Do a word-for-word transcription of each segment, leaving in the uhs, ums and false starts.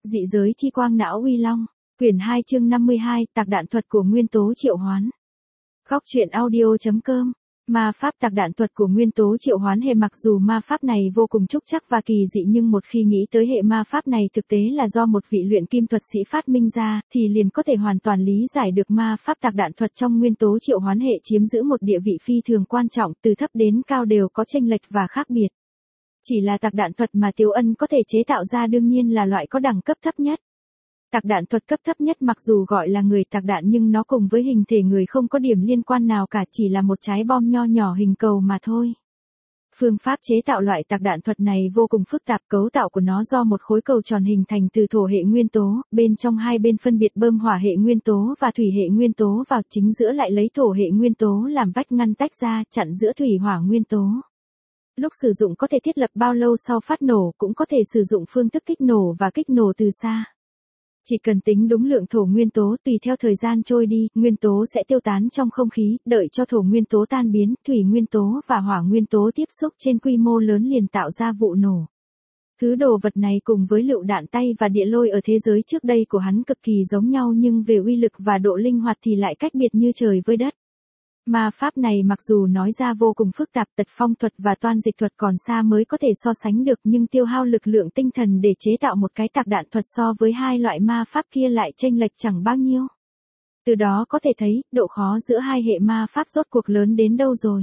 Dị giới chi quang não uy long, quyển hai chương năm mươi hai, tạc đạn thuật của nguyên tố triệu hoán. Góc truyện audio.com. Ma pháp tạc đạn thuật của nguyên tố triệu hoán hệ. Mặc dù ma pháp này vô cùng trúc trắc và kỳ dị, nhưng một khi nghĩ tới hệ ma pháp này thực tế là do một vị luyện kim thuật sĩ phát minh ra, thì liền có thể hoàn toàn lý giải được ma pháp tạc đạn thuật trong nguyên tố triệu hoán hệ chiếm giữ một địa vị phi thường quan trọng, từ thấp đến cao đều có chênh lệch và khác biệt. Chỉ là tạc đạn thuật mà Tiếu Ân có thể chế tạo ra đương nhiên là loại có đẳng cấp thấp nhất. Tạc đạn thuật cấp thấp nhất mặc dù gọi là người tạc đạn nhưng nó cùng với hình thể người không có điểm liên quan nào cả, chỉ là một trái bom nho nhỏ hình cầu mà thôi. Phương pháp chế tạo loại tạc đạn thuật này vô cùng phức tạp, cấu tạo của nó do một khối cầu tròn hình thành từ thổ hệ nguyên tố, bên trong hai bên phân biệt bơm hỏa hệ nguyên tố và thủy hệ nguyên tố vào, chính giữa lại lấy thổ hệ nguyên tố làm vách ngăn tách ra, chặn giữa thủy hỏa nguyên tố. Lúc sử dụng có thể thiết lập bao lâu sau phát nổ, cũng có thể sử dụng phương thức kích nổ và kích nổ từ xa. Chỉ cần tính đúng lượng thổ nguyên tố, tùy theo thời gian trôi đi, nguyên tố sẽ tiêu tán trong không khí, đợi cho thổ nguyên tố tan biến, thủy nguyên tố và hỏa nguyên tố tiếp xúc trên quy mô lớn liền tạo ra vụ nổ. Thứ đồ vật này cùng với lựu đạn tay và địa lôi ở thế giới trước đây của hắn cực kỳ giống nhau, nhưng về uy lực và độ linh hoạt thì lại cách biệt như trời với đất. Ma pháp này mặc dù nói ra vô cùng phức tạp, tật phong thuật và toan dịch thuật còn xa mới có thể so sánh được, nhưng tiêu hao lực lượng tinh thần để chế tạo một cái tạc đạn thuật so với hai loại ma pháp kia lại chênh lệch chẳng bao nhiêu. Từ đó có thể thấy, độ khó giữa hai hệ ma pháp rốt cuộc lớn đến đâu rồi.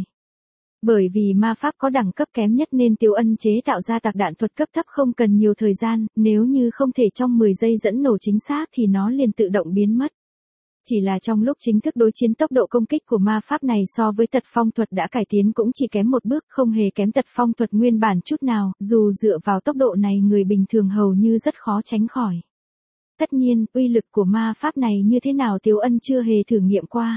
Bởi vì ma pháp có đẳng cấp kém nhất nên Tiếu Ân chế tạo ra tạc đạn thuật cấp thấp không cần nhiều thời gian, nếu như không thể trong mười giây dẫn nổ chính xác thì nó liền tự động biến mất. Chỉ là trong lúc chính thức đối chiến, tốc độ công kích của ma pháp này so với tật phong thuật đã cải tiến cũng chỉ kém một bước, không hề kém tật phong thuật nguyên bản chút nào, dù dựa vào tốc độ này người bình thường hầu như rất khó tránh khỏi. Tất nhiên, uy lực của ma pháp này như thế nào Tiếu Ân chưa hề thử nghiệm qua.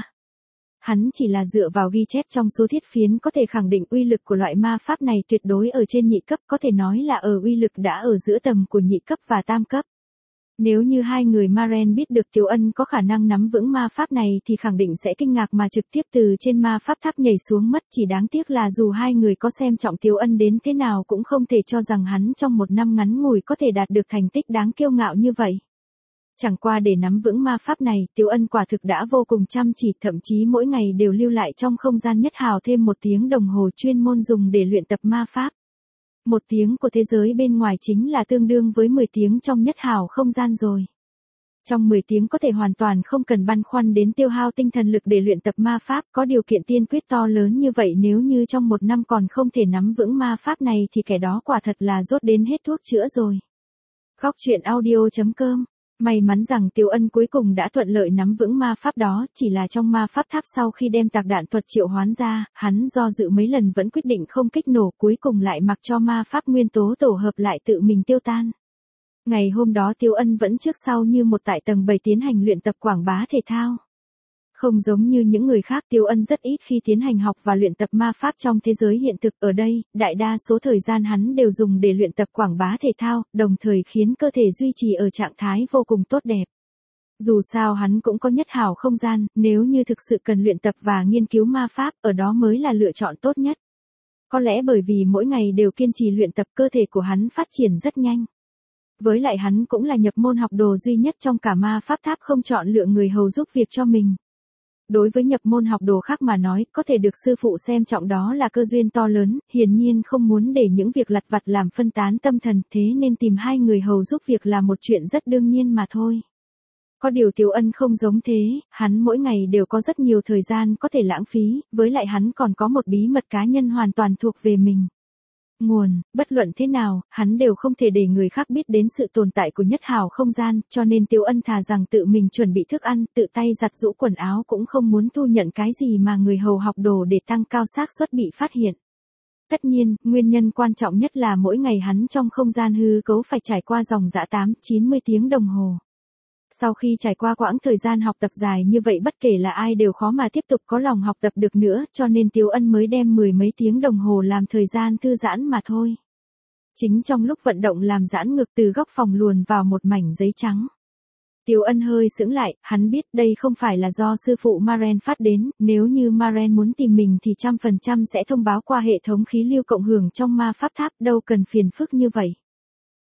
Hắn chỉ là dựa vào ghi chép trong số thiết phiến có thể khẳng định uy lực của loại ma pháp này tuyệt đối ở trên nhị cấp, có thể nói là ở uy lực đã ở giữa tầm của nhị cấp và tam cấp. Nếu như hai người Maren biết được Tiếu Ân có khả năng nắm vững ma pháp này thì khẳng định sẽ kinh ngạc mà trực tiếp từ trên ma pháp tháp nhảy xuống mất, chỉ đáng tiếc là dù hai người có xem trọng Tiếu Ân đến thế nào cũng không thể cho rằng hắn trong một năm ngắn ngủi có thể đạt được thành tích đáng kiêu ngạo như vậy. Chẳng qua để nắm vững ma pháp này, Tiếu Ân quả thực đã vô cùng chăm chỉ, thậm chí mỗi ngày đều lưu lại trong không gian nhất hào thêm một tiếng đồng hồ chuyên môn dùng để luyện tập ma pháp. Một tiếng của thế giới bên ngoài chính là tương đương với mười tiếng trong nhất hào không gian rồi. Trong mười tiếng có thể hoàn toàn không cần băn khoăn đến tiêu hao tinh thần lực để luyện tập ma pháp, có điều kiện tiên quyết to lớn như vậy, nếu như trong một năm còn không thể nắm vững ma pháp này thì kẻ đó quả thật là dốt đến hết thuốc chữa rồi. Góc truyện audio.com. May mắn rằng Tiếu Ân cuối cùng đã thuận lợi nắm vững ma pháp đó, chỉ là trong ma pháp tháp sau khi đem tạc đạn thuật triệu hoán ra, hắn do dự mấy lần vẫn quyết định không kích nổ, cuối cùng lại mặc cho ma pháp nguyên tố tổ hợp lại tự mình tiêu tan. Ngày hôm đó Tiếu Ân vẫn trước sau như một tại tầng bảy tiến hành luyện tập quảng bá thể thao. Không giống như những người khác, Tiếu Ân rất ít khi tiến hành học và luyện tập ma pháp trong thế giới hiện thực, ở đây, đại đa số thời gian hắn đều dùng để luyện tập quảng bá thể thao, đồng thời khiến cơ thể duy trì ở trạng thái vô cùng tốt đẹp. Dù sao hắn cũng có nhất hào không gian, nếu như thực sự cần luyện tập và nghiên cứu ma pháp, ở đó mới là lựa chọn tốt nhất. Có lẽ bởi vì mỗi ngày đều kiên trì luyện tập, cơ thể của hắn phát triển rất nhanh. Với lại hắn cũng là nhập môn học đồ duy nhất trong cả ma pháp tháp không chọn lựa người hầu giúp việc cho mình. Đối với nhập môn học đồ khác mà nói, có thể được sư phụ xem trọng đó là cơ duyên to lớn, hiển nhiên không muốn để những việc lặt vặt làm phân tán tâm thần, thế nên tìm hai người hầu giúp việc là một chuyện rất đương nhiên mà thôi. Có điều Tiếu Ân không giống thế, hắn mỗi ngày đều có rất nhiều thời gian có thể lãng phí, với lại hắn còn có một bí mật cá nhân hoàn toàn thuộc về mình. Nguồn, bất luận thế nào, hắn đều không thể để người khác biết đến sự tồn tại của nhất hào không gian, cho nên Tiếu Ân thà rằng tự mình chuẩn bị thức ăn, tự tay giặt giũ quần áo cũng không muốn thu nhận cái gì mà người hầu học đồ để tăng cao xác suất bị phát hiện. Tất nhiên, nguyên nhân quan trọng nhất là mỗi ngày hắn trong không gian hư cấu phải trải qua dòng dã tám chín mươi tiếng đồng hồ. Sau khi trải qua quãng thời gian học tập dài như vậy, bất kể là ai đều khó mà tiếp tục có lòng học tập được nữa, cho nên Tiếu Ân mới đem mười mấy tiếng đồng hồ làm thời gian thư giãn mà thôi. Chính trong lúc vận động làm giãn ngực, từ góc phòng luồn vào một mảnh giấy trắng. Tiếu Ân hơi sững lại, hắn biết đây không phải là do sư phụ Maren phát đến, nếu như Maren muốn tìm mình thì trăm phần trăm sẽ thông báo qua hệ thống khí lưu cộng hưởng trong ma pháp tháp, đâu cần phiền phức như vậy.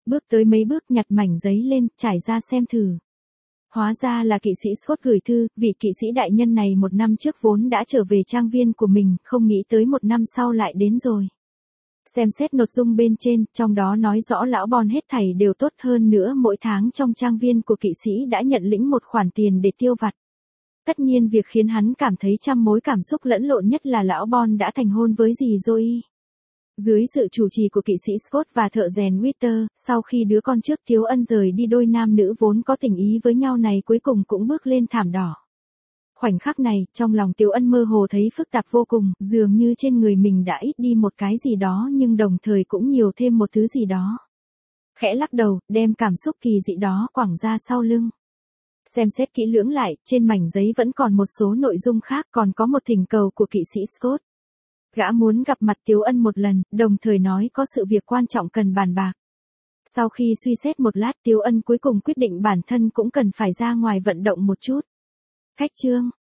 Bước tới mấy bước nhặt mảnh giấy lên, trải ra xem thử. Hóa ra là kỵ sĩ Scott gửi thư, vị kỵ sĩ đại nhân này một năm trước vốn đã trở về trang viên của mình, không nghĩ tới một năm sau lại đến rồi. Xem xét nội dung bên trên, trong đó nói rõ lão Bon hết thảy đều tốt hơn nữa mỗi tháng trong trang viên của kỵ sĩ đã nhận lĩnh một khoản tiền để tiêu vặt. Tất nhiên việc khiến hắn cảm thấy trăm mối cảm xúc lẫn lộn nhất là lão Bon đã thành hôn với dì Zoe. Dưới sự chủ trì của kỵ sĩ Scott và thợ rèn Witter, sau khi đứa con trước Tiếu Ân rời đi đôi nam nữ vốn có tình ý với nhau này cuối cùng cũng bước lên thảm đỏ. Khoảnh khắc này, trong lòng Tiếu Ân mơ hồ thấy phức tạp vô cùng, dường như trên người mình đã ít đi một cái gì đó nhưng đồng thời cũng nhiều thêm một thứ gì đó. Khẽ lắc đầu, đem cảm xúc kỳ dị đó quẳng ra sau lưng. Xem xét kỹ lưỡng lại, trên mảnh giấy vẫn còn một số nội dung khác, còn có một thỉnh cầu của kỵ sĩ Scott. Gã muốn gặp mặt Tiếu Ân một lần, đồng thời nói có sự việc quan trọng cần bàn bạc. Sau khi suy xét một lát Tiếu Ân cuối cùng quyết định bản thân cũng cần phải ra ngoài vận động một chút. Khách chương